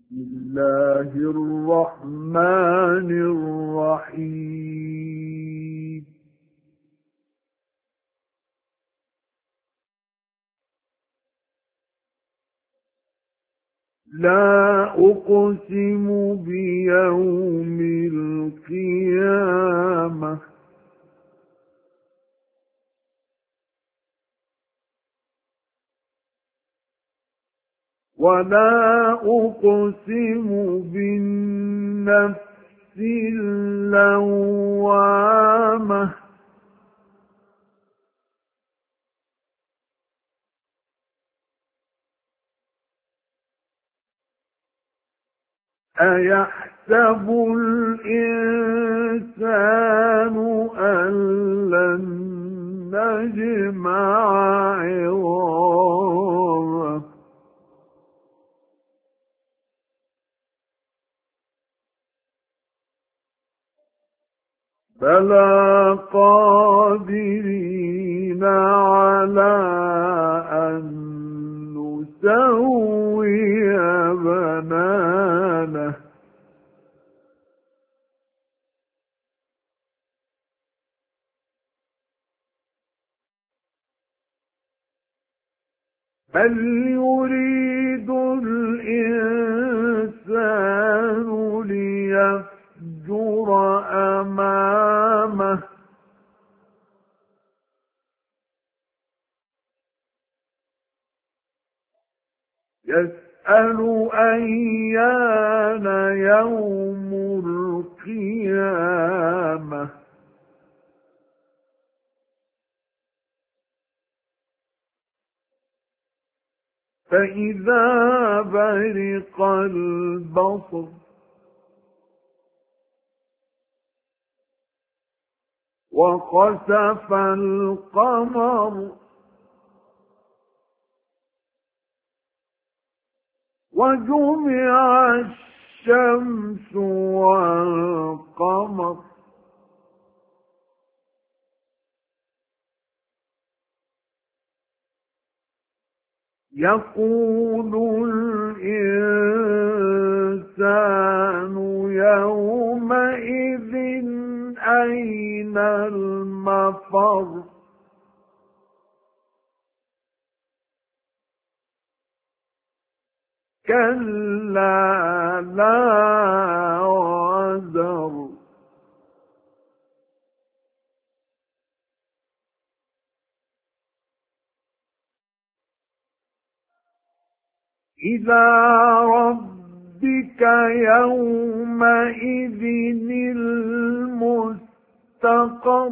الله الرحمن الرحيم لا أقسم بيوم القيامة ولا أقسم بالنفس اللوامة أيحسب الإنسان أن لن نجمع عظامه بلى قادرين على أن نسوي بنانه بل يريد الإنسان ليفجر أمامه يسأل أيان يوم القيامة فإذا برق البصر وخسف القمر وجمع الشمس والقمر يقول الإنسان يومئذ أين المفر كلا لا وزر إلى ربك يومئذ المستقر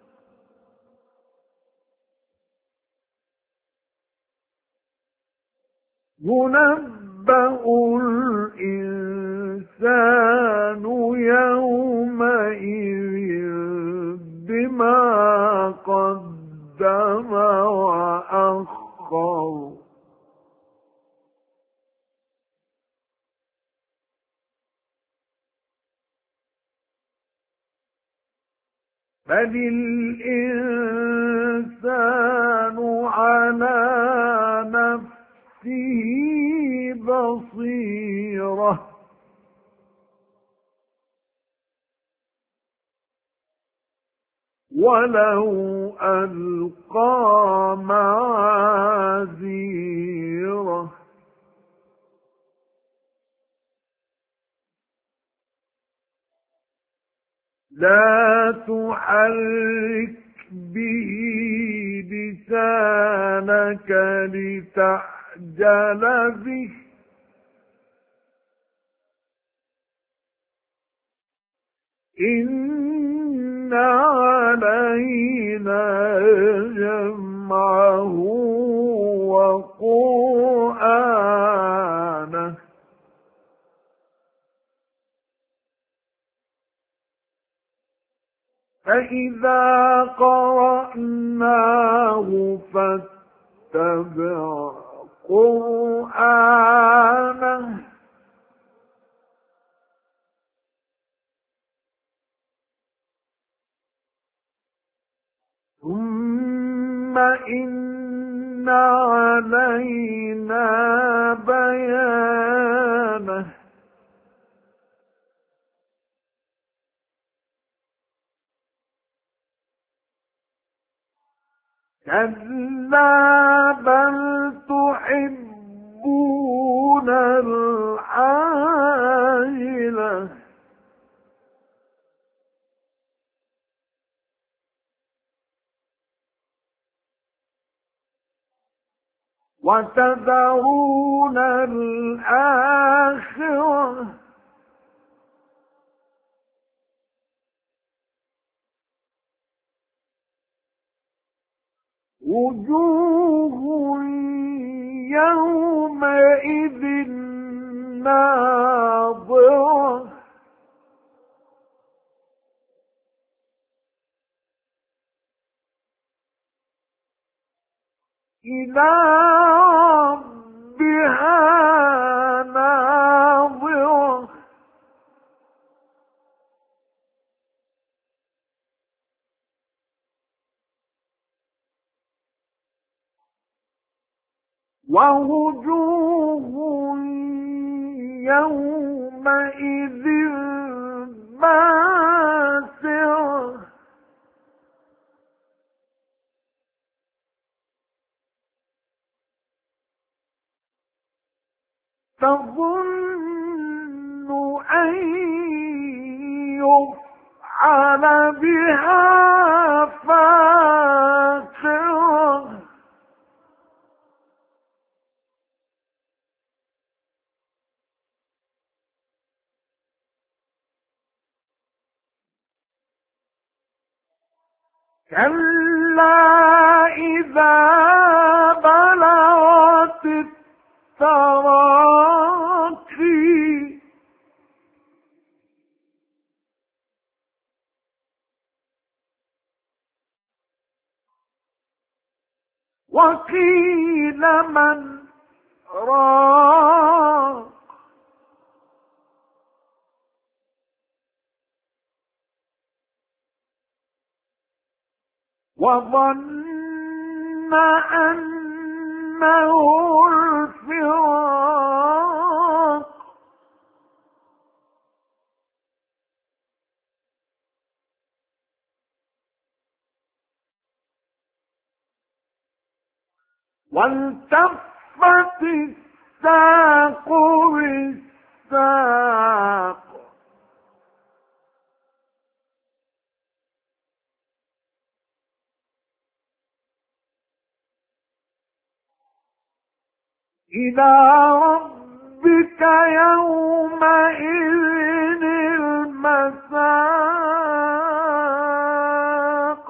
ينبأ الإنسان يومئذ بما قدم وأخر بل الإنسان على نفسه بصيرة ولو ألقى معاذيره لا تحرك به لسانك لتعجل به إن علينا جمعه وقرآنه فإذا قرأناه فاتبع قرآنه ثم إن علينا بيانه كلا بل تحبون العاجلة وتذرون الآخرة وجوه يومئذ ناظرة إلى ربها ناظرة ووجوه يومئذ باسرة تظن أن يفعل بها فاقرة كلا إذا بلغت التراقي وقيل من راق وظن أنه الفراق والتفت الساق بالساق إلى ربك يومئذ المساق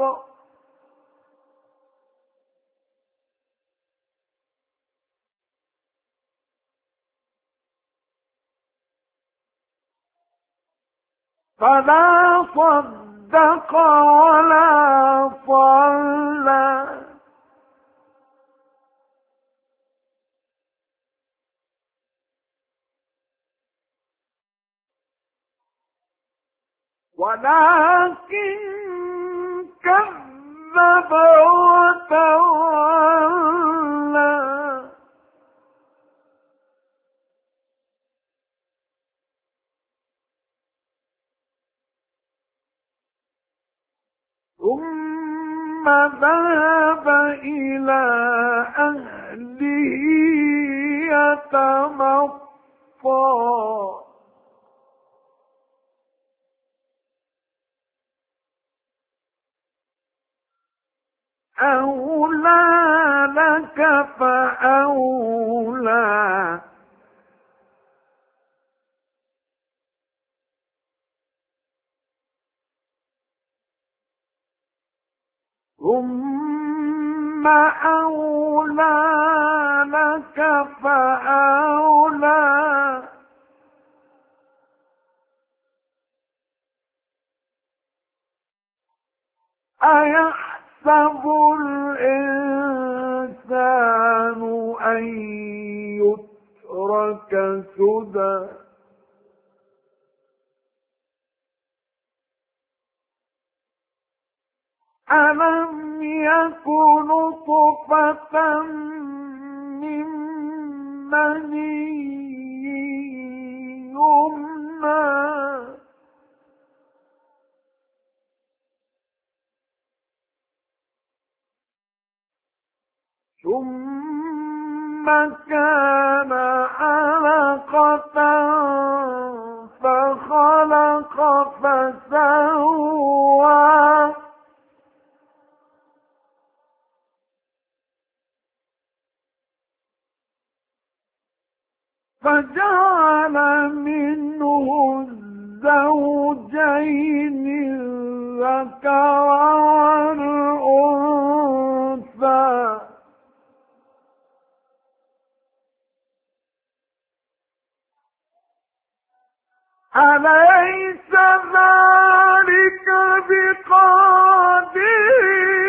فلا صدق ولا صلى ولكن كذب وتولى ثم ذهب إلى أهله يتمطى أولى لك فأولى ثم أولى لك فأولى أيحسب الإنسان أن يترك سدى ألم يكن نطفة من مني يمنى كان علقة فخلق فسوى فجعل منه الزوجين الذكر والأنثى أليس ذلك بقادر